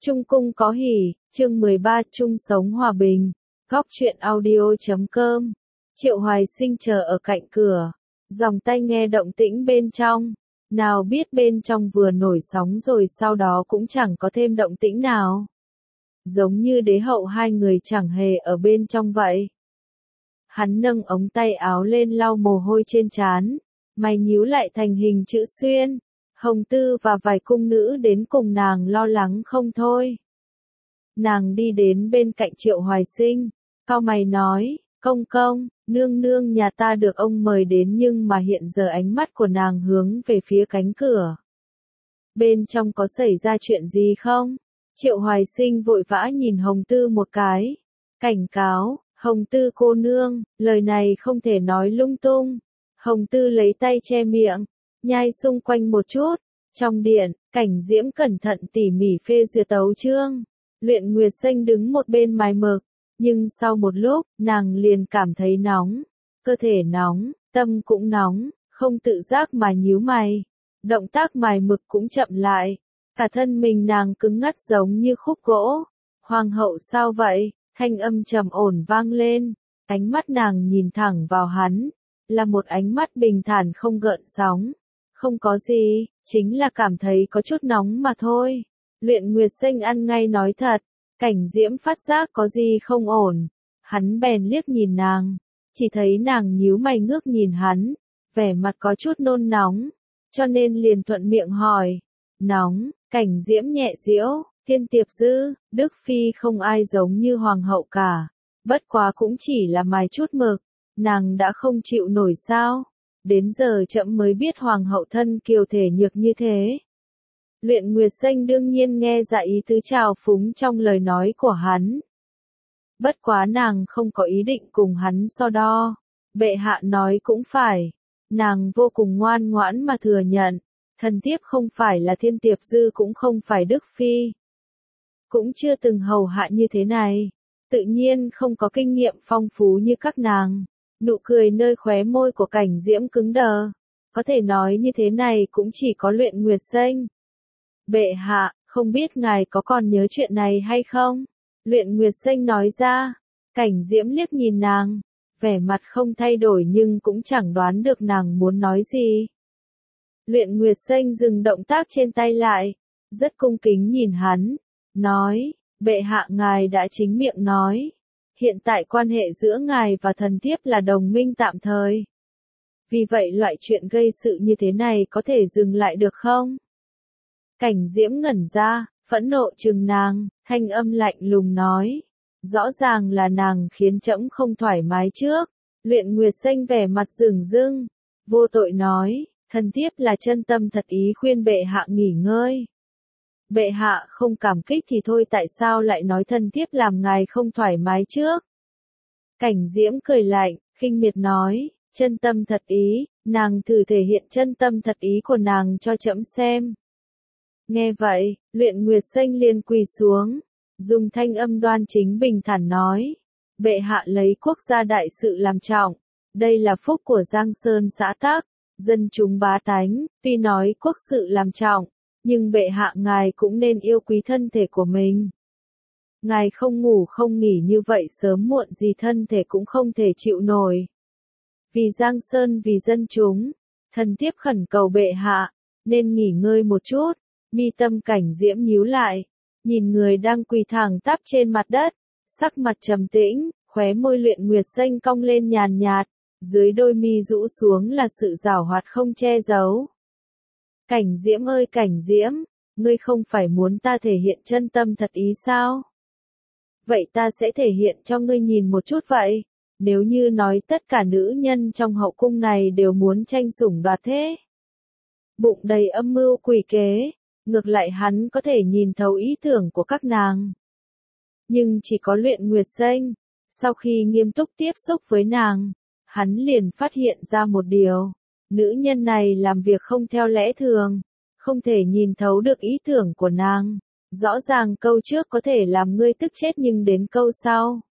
Trung cung có hỉ, chương 13 chung sống hòa bình. Góc truyện audio.com. Triệu Hoài Sinh chờ ở cạnh cửa, dòng tai nghe động tĩnh bên trong. Nào biết bên trong vừa nổi sóng rồi sau đó cũng chẳng có thêm động tĩnh nào. Giống như đế hậu hai người chẳng hề ở bên trong vậy. Hắn nâng ống tay áo lên lau mồ hôi trên trán, mày nhíu lại thành hình chữ xuyên. Hồng Tư và vài cung nữ đến cùng nàng lo lắng không thôi. Nàng đi đến bên cạnh Triệu Hoài Sinh, cau mày nói, công công, nương nương nhà ta được ông mời đến nhưng mà hiện giờ ánh mắt của nàng hướng về phía cánh cửa. Bên trong có xảy ra chuyện gì không? Triệu Hoài Sinh vội vã nhìn Hồng Tư một cái, cảnh cáo, Hồng Tư cô nương, lời này không thể nói lung tung. Hồng Tư lấy tay che miệng, nhai xung quanh một chút. Trong điện, Cảnh Diễm cẩn thận tỉ mỉ phê duyệt tấu chương. Luyện Nguyệt Xanh đứng một bên mài mực, nhưng sau một lúc, nàng liền cảm thấy nóng. Cơ thể nóng, tâm cũng nóng, không tự giác mà nhíu mày. Động tác mài mực cũng chậm lại. Cả thân mình nàng cứng ngắt giống như khúc gỗ. Hoàng hậu sao vậy? Thanh âm trầm ổn vang lên. Ánh mắt nàng nhìn thẳng vào hắn. Là một ánh mắt bình thản không gợn sóng. Không có gì, chính là cảm thấy có chút nóng mà thôi. Luyện Nguyệt Xanh ăn ngay nói thật. Cảnh Diễm phát giác có gì không ổn. Hắn bèn liếc nhìn nàng. Chỉ thấy nàng nhíu mày ngước nhìn hắn. Vẻ mặt có chút nôn nóng. Cho nên liền thuận miệng hỏi. Nóng, Cảnh Diễm nhẹ giễu. Thiên Tiệp Dư, Đức Phi không ai giống như Hoàng hậu cả. Bất quá cũng chỉ là mài chút mực. Nàng đã không chịu nổi sao? Đến giờ trẫm mới biết Hoàng hậu thân kiều thể nhược như thế. Luyện Nguyệt Xanh đương nhiên nghe ra ý tứ trào phúng trong lời nói của hắn. Bất quá nàng không có ý định cùng hắn so đo. Bệ hạ nói cũng phải. Nàng vô cùng ngoan ngoãn mà thừa nhận. Thần thiếp không phải là Thiên Tiệp Dư cũng không phải Đức Phi. Cũng chưa từng hầu hạ như thế này. Tự nhiên không có kinh nghiệm phong phú như các nàng. Nụ cười nơi khóe môi của Cảnh Diễm cứng đờ. Có thể nói như thế này cũng chỉ có Luyện Nguyệt Xanh. Bệ hạ, không biết ngài có còn nhớ chuyện này hay không? Luyện Nguyệt Xanh nói ra. Cảnh Diễm liếc nhìn nàng. Vẻ mặt không thay đổi nhưng cũng chẳng đoán được nàng muốn nói gì. Luyện Nguyệt Xanh dừng động tác trên tay lại. Rất cung kính nhìn hắn. Nói, bệ hạ ngài đã chính miệng nói. Hiện tại quan hệ giữa ngài và thần thiếp là đồng minh tạm thời. Vì vậy loại chuyện gây sự như thế này có thể dừng lại được không? Cảnh Diễm ngẩn ra, phẫn nộ trừng nàng, thanh âm lạnh lùng nói. Rõ ràng là nàng khiến trẫm không thoải mái trước. Luyện Nguyệt Xanh vẻ mặt rừng rưng, vô tội nói, thần thiếp là chân tâm thật ý khuyên bệ hạ nghỉ ngơi. Bệ hạ không cảm kích thì thôi tại sao lại nói thần thiếp làm ngài không thoải mái trước? Cảnh Diễm cười lạnh, khinh miệt nói, chân tâm thật ý, nàng thử thể hiện chân tâm thật ý của nàng cho trẫm xem. Nghe vậy, Luyện Nguyệt Xanh liền quỳ xuống, dùng thanh âm đoan chính bình thản nói, bệ hạ lấy quốc gia đại sự làm trọng, đây là phúc của Giang Sơn xã tắc, dân chúng bá tánh, tuy nói quốc sự làm trọng, nhưng bệ hạ ngài cũng nên yêu quý thân thể của mình. Ngài không ngủ không nghỉ như vậy sớm muộn gì thân thể cũng không thể chịu nổi. Vì Giang Sơn vì dân chúng, thần thiếp khẩn cầu bệ hạ, nên nghỉ ngơi một chút. Mi tâm Cảnh Diễm nhíu lại, nhìn người đang quỳ thẳng tắp trên mặt đất, sắc mặt trầm tĩnh, khóe môi Luyện Nguyệt Xanh cong lên nhàn nhạt, dưới đôi mi rũ xuống là sự giảo hoạt không che giấu. Cảnh Diễm ơi Cảnh Diễm, ngươi không phải muốn ta thể hiện chân tâm thật ý sao? Vậy ta sẽ thể hiện cho ngươi nhìn một chút vậy. Nếu như nói tất cả nữ nhân trong hậu cung này đều muốn tranh sủng đoạt thế. Bụng đầy âm mưu quỷ kế, ngược lại hắn có thể nhìn thấu ý tưởng của các nàng. Nhưng chỉ có Luyện Nguyệt Xanh, sau khi nghiêm túc tiếp xúc với nàng, hắn liền phát hiện ra một điều. Nữ nhân này làm việc không theo lẽ thường, không thể nhìn thấu được ý tưởng của nàng. Rõ ràng câu trước có thể làm ngươi tức chết nhưng đến câu sau.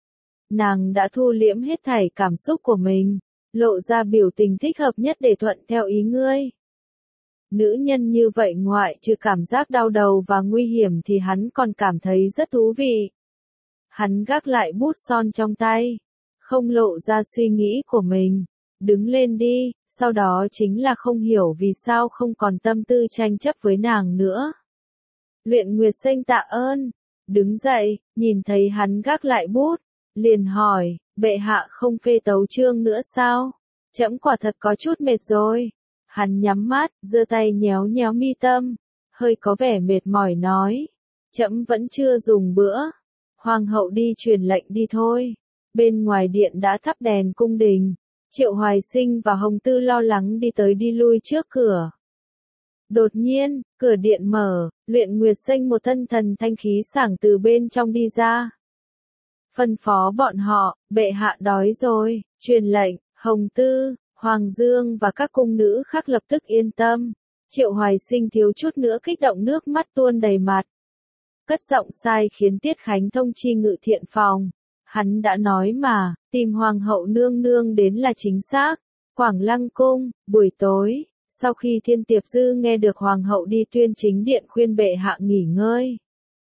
Nàng đã thu liễm hết thảy cảm xúc của mình, lộ ra biểu tình thích hợp nhất để thuận theo ý ngươi. Nữ nhân như vậy ngoại trừ cảm giác đau đầu và nguy hiểm thì hắn còn cảm thấy rất thú vị. Hắn gác lại bút son trong tay, không lộ ra suy nghĩ của mình. Đứng lên đi, sau đó chính là không hiểu vì sao không còn tâm tư tranh chấp với nàng nữa. Luyện Nguyệt Xanh tạ ơn, đứng dậy, nhìn thấy hắn gác lại bút, liền hỏi, bệ hạ không phê tấu chương nữa sao? Trẫm quả thật có chút mệt rồi. Hắn nhắm mắt, giơ tay nhéo nhéo mi tâm, hơi có vẻ mệt mỏi nói, trẫm vẫn chưa dùng bữa. Hoàng hậu đi truyền lệnh đi thôi. Bên ngoài điện đã thắp đèn cung đình. Triệu Hoài Sinh và Hồng Tư lo lắng đi tới đi lui trước cửa. Đột nhiên, cửa điện mở, Luyện Nguyệt Xanh một thân thần thanh khí sảng từ bên trong đi ra. Phân phó bọn họ, bệ hạ đói rồi, truyền lệnh, Hồng Tư, Hoàng Dương và các cung nữ khác lập tức yên tâm. Triệu Hoài Sinh thiếu chút nữa kích động nước mắt tuôn đầy mặt. Cất giọng sai khiến Tiết Khánh thông chi ngự thiện phòng. Hắn đã nói mà, tìm Hoàng hậu nương nương đến là chính xác. Quảng Lăng cung, buổi tối, sau khi Thiên Tiệp Dư nghe được Hoàng hậu đi tuyên chính điện khuyên bệ hạ nghỉ ngơi.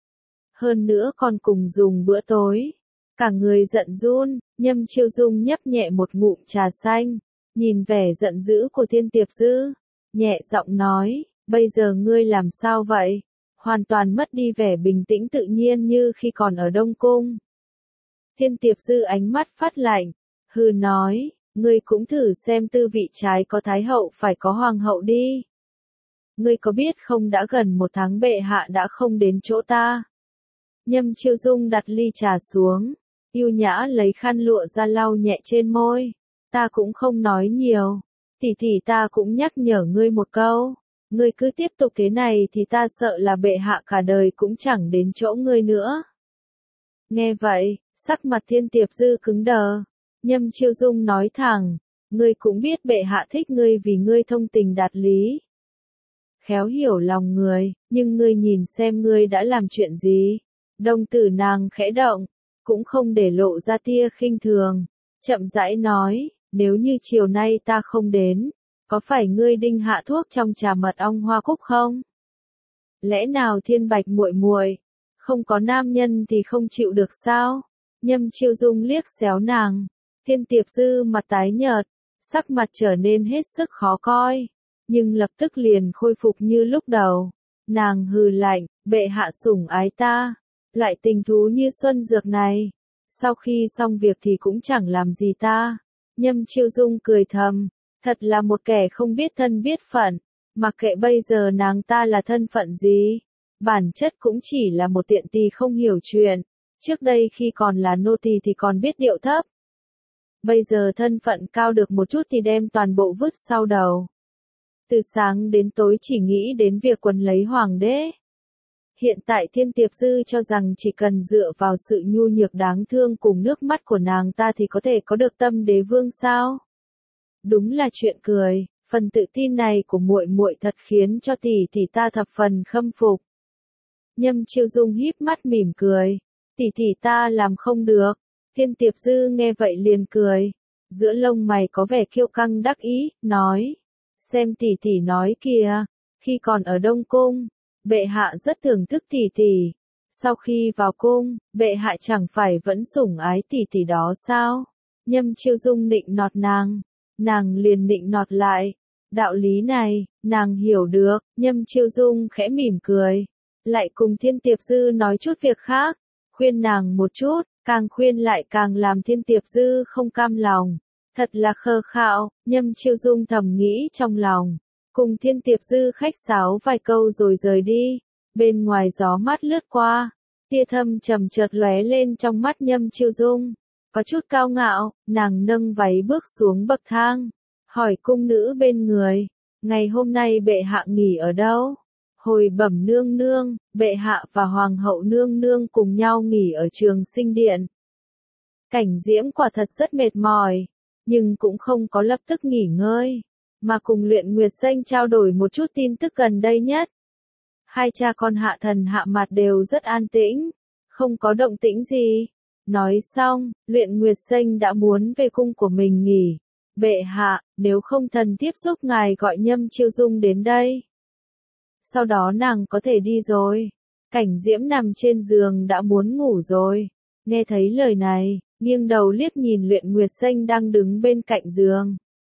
Hơn nữa còn cùng dùng bữa tối. Cả người giận run, Nhâm Chiêu Dung nhấp nhẹ một ngụm trà xanh, nhìn vẻ giận dữ của Thiên Tiệp Dư, nhẹ giọng nói, bây giờ ngươi làm sao vậy? Hoàn toàn mất đi vẻ bình tĩnh tự nhiên như khi còn ở Đông Cung. Thiên Tiệp Dư ánh mắt phát lạnh, hừ nói, ngươi cũng thử xem tư vị trái có Thái hậu phải có Hoàng hậu đi. Ngươi có biết không đã gần 1 tháng bệ hạ đã không đến chỗ ta. Nhâm Chiêu Dung đặt ly trà xuống, yêu nhã lấy khăn lụa ra lau nhẹ trên môi. Ta cũng không nói nhiều, tỷ ta cũng nhắc nhở ngươi một câu. Ngươi cứ tiếp tục thế này thì ta sợ là bệ hạ cả đời cũng chẳng đến chỗ ngươi nữa. Nghe vậy, sắc mặt Thiên Tiệp Dư cứng đờ. Nhâm Chiêu Dung nói thẳng, ngươi cũng biết bệ hạ thích ngươi vì ngươi thông tình đạt lý. Khéo hiểu lòng người, nhưng ngươi nhìn xem ngươi đã làm chuyện gì. Đồng tử nàng khẽ động, cũng không để lộ ra tia khinh thường. Chậm rãi nói, nếu như chiều nay ta không đến, có phải ngươi đinh hạ thuốc trong trà mật ong hoa cúc không? Lẽ nào Thiên Bạch muội muội không có nam nhân thì không chịu được sao? Nhâm Chiêu Dung liếc xéo nàng. Thiên Tiệp Dư mặt tái nhợt, sắc mặt trở nên hết sức khó coi, nhưng lập tức liền khôi phục như lúc đầu. Nàng hừ lạnh, bệ hạ sủng ái ta, loại tình thú như xuân dược này, sau khi xong việc thì cũng chẳng làm gì ta. Nhâm Chiêu Dung cười thầm, thật là một kẻ không biết thân biết phận, mặc kệ bây giờ nàng ta là thân phận gì, bản chất cũng chỉ là một tiện tỳ không hiểu chuyện. Trước đây khi còn là nô tỳ thì còn biết điệu thấp. Bây giờ thân phận cao được một chút thì đem toàn bộ vứt sau đầu. Từ sáng đến tối chỉ nghĩ đến việc quấn lấy hoàng đế. Hiện tại Thiên Tiệp Dư cho rằng chỉ cần dựa vào sự nhu nhược đáng thương cùng nước mắt của nàng ta thì có thể có được tâm đế vương sao? Đúng là chuyện cười, phần tự tin này của muội muội thật khiến cho tỷ ta thập phần khâm phục. Nhâm Chiêu Dung híp mắt mỉm cười, tỷ ta làm không được. Thiên Tiệp Dư nghe vậy liền cười, giữa lông mày có vẻ kiêu căng đắc ý, nói, xem tỷ nói kìa, khi còn ở Đông Cung, bệ hạ rất thưởng thức tỷ. Sau khi vào cung, bệ hạ chẳng phải vẫn sủng ái tỷ đó sao? Nhâm Chiêu Dung nịnh nọt nàng liền nịnh nọt lại. Đạo lý này, nàng hiểu được. Nhâm Chiêu Dung khẽ mỉm cười, lại cùng Thiên Tiệp Dư nói chút việc khác, khuyên nàng một chút, càng khuyên lại càng làm Thiên Tiệp Dư không cam lòng. Thật là khờ khạo, Nhâm Chiêu Dung thầm nghĩ trong lòng. Cùng Thiên Tiệp Dư khách sáo vài câu rồi rời đi. Bên ngoài gió mát lướt qua, tia thâm trầm chợt lóe lên trong mắt Nhâm Chiêu Dung. Có chút cao ngạo, nàng nâng váy bước xuống bậc thang, hỏi cung nữ bên người, ngày hôm nay bệ hạ nghỉ ở đâu? Hồi Bẩm nương nương, bệ hạ và Hoàng hậu nương nương cùng nhau nghỉ ở Trường Sinh Điện. Cảnh Diễm quả thật rất mệt mỏi, nhưng cũng không có lập tức nghỉ ngơi, mà cùng Luyện Nguyệt Xanh trao đổi một chút tin tức gần đây nhất. Hai cha con Hạ Thần Hạ Mạt đều rất an tĩnh, không có động tĩnh gì. Nói xong, Luyện Nguyệt Xanh đã muốn về cung của mình nghỉ. Bệ hạ, nếu không thần thiếp giúp ngài gọi Nhâm Chiêu Dung đến đây. sau đó nàng có thể đi rồi. Cảnh Diễm nằm trên giường đã muốn ngủ rồi. Nghe thấy lời này, nghiêng đầu liếc nhìn Luyện Nguyệt Xanh đang đứng bên cạnh giường.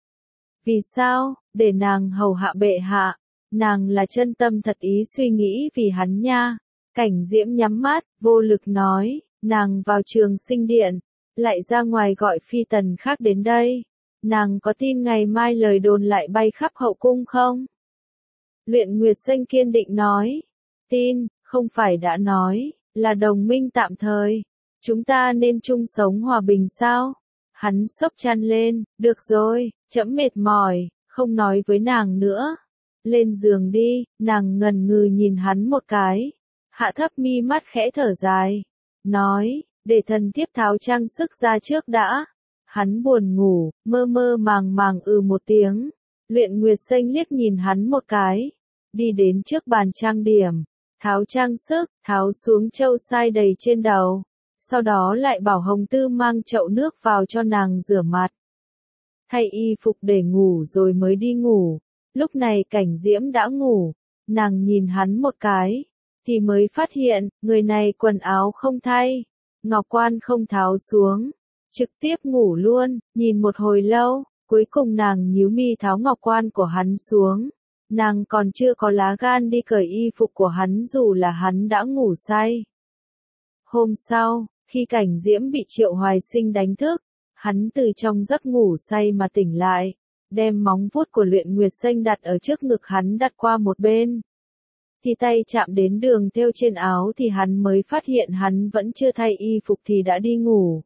Vì sao? Để nàng hầu hạ bệ hạ. Nàng là chân tâm thật ý suy nghĩ vì hắn nha. Cảnh Diễm nhắm mắt, vô lực nói, nàng vào Trường Sinh Điện, lại ra ngoài gọi phi tần khác đến đây. Nàng có tin ngày mai lời đồn lại bay khắp hậu cung không? Luyện Nguyệt Xanh kiên định nói, tin, không phải đã nói, là đồng minh tạm thời. Chúng ta nên chung sống hòa bình sao? Hắn xốc chăn lên, được rồi, trẫm mệt mỏi, không nói với nàng nữa. Lên giường đi, nàng ngần ngừ nhìn hắn một cái. Hạ thấp mi mắt khẽ thở dài. Nói, để thần thiếp tháo trang sức ra trước đã. Hắn buồn ngủ, mơ mơ màng màng một tiếng. Luyện Nguyệt Xanh liếc nhìn hắn một cái. Đi đến trước bàn trang điểm. Tháo trang sức, tháo xuống châu sai đầy trên đầu. Sau đó lại bảo Hồng Tư mang chậu nước vào cho nàng rửa mặt. Thay y phục để ngủ rồi mới đi ngủ. Lúc này Cảnh Diễm đã ngủ. Nàng nhìn hắn một cái. Thì mới phát hiện, người này quần áo không thay. Ngọc quan không tháo xuống. Trực tiếp ngủ luôn, nhìn một hồi lâu. Cuối cùng nàng nhíu mi tháo ngọc quan của hắn xuống. Nàng còn chưa có lá gan đi cởi y phục của hắn dù là hắn đã ngủ say. Hôm sau, khi Cảnh Diễm bị Triệu Hoài Sinh đánh thức, hắn từ trong giấc ngủ say mà tỉnh lại, đem móng vuốt của Luyện Nguyệt Xanh đặt ở trước ngực hắn đặt qua một bên. Thì tay chạm đến đường thêu trên áo thì hắn mới phát hiện hắn vẫn chưa thay y phục thì đã đi ngủ.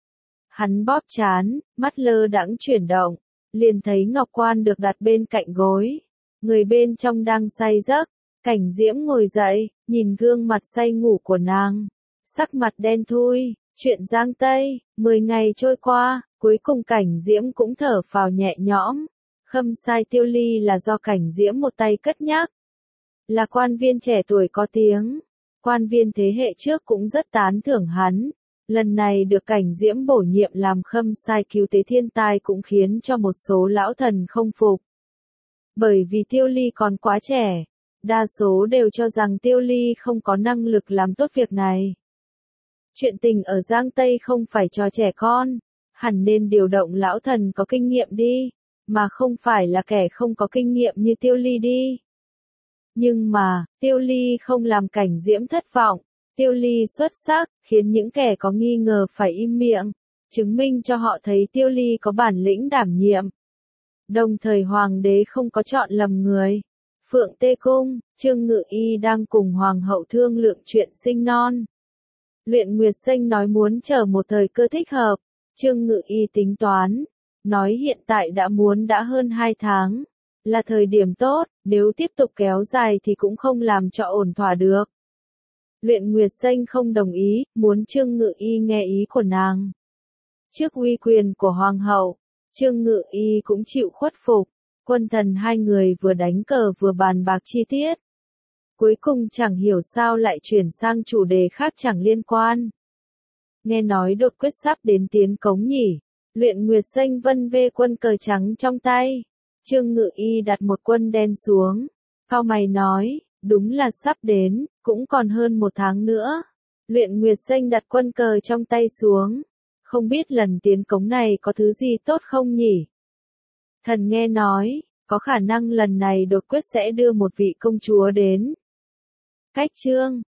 Hắn bóp trán, mắt lơ đãng chuyển động, liền thấy ngọc quan được đặt bên cạnh gối. Người bên trong đang say giấc, Cảnh Diễm ngồi dậy, nhìn gương mặt say ngủ của nàng. Sắc mặt đen thui, chuyện Giang Tây, 10 ngày trôi qua, cuối cùng Cảnh Diễm cũng thở phào nhẹ nhõm. Khâm sai Tiêu Ly là do Cảnh Diễm một tay cất nhắc. Là quan viên trẻ tuổi có tiếng. Quan viên thế hệ trước cũng rất tán thưởng hắn. Lần này được Cảnh Diễm bổ nhiệm làm khâm sai cứu tế thiên tai cũng khiến cho một số lão thần không phục. Bởi vì Tiêu Ly còn quá trẻ, đa số đều cho rằng Tiêu Ly không có năng lực làm tốt việc này. Chuyện tình ở Giang Tây không phải trò trẻ con, hẳn nên điều động lão thần có kinh nghiệm đi, mà không phải là kẻ không có kinh nghiệm như Tiêu Ly đi. Nhưng mà, Tiêu Ly không làm Cảnh Diễm thất vọng, Tiêu Ly xuất sắc, khiến những kẻ có nghi ngờ phải im miệng, chứng minh cho họ thấy Tiêu Ly có bản lĩnh đảm nhiệm. Đồng thời hoàng đế không có chọn lầm người. Phượng Tê Cung, Trương Ngự Y đang cùng hoàng hậu thương lượng chuyện sinh non. Luyện Nguyệt Xanh nói muốn chờ một thời cơ thích hợp. Trương Ngự Y tính toán, nói hiện tại đã hơn 2 tháng, là thời điểm tốt, nếu tiếp tục kéo dài thì cũng không làm cho ổn thỏa được. Luyện Nguyệt Xanh không đồng ý, muốn Trương Ngự Y nghe ý của nàng. Trước uy quyền của hoàng hậu, Trương Ngự Y cũng chịu khuất phục. Quân thần hai người vừa đánh cờ vừa bàn bạc chi tiết. Cuối cùng chẳng hiểu sao lại chuyển sang chủ đề khác chẳng liên quan. Nghe nói đột quyết sắp đến tiến cống nhỉ. Luyện Nguyệt Xanh vân vê quân cờ trắng trong tay. Trương Ngự Y đặt một quân đen xuống. Cau mày nói, đúng là sắp đến, cũng còn hơn 1 tháng nữa. Luyện Nguyệt Xanh đặt quân cờ trong tay xuống. Không biết lần tiến cống này có thứ gì tốt không nhỉ? Thần nghe nói, có khả năng lần này đột quyết sẽ đưa một vị công chúa đến. Cách chương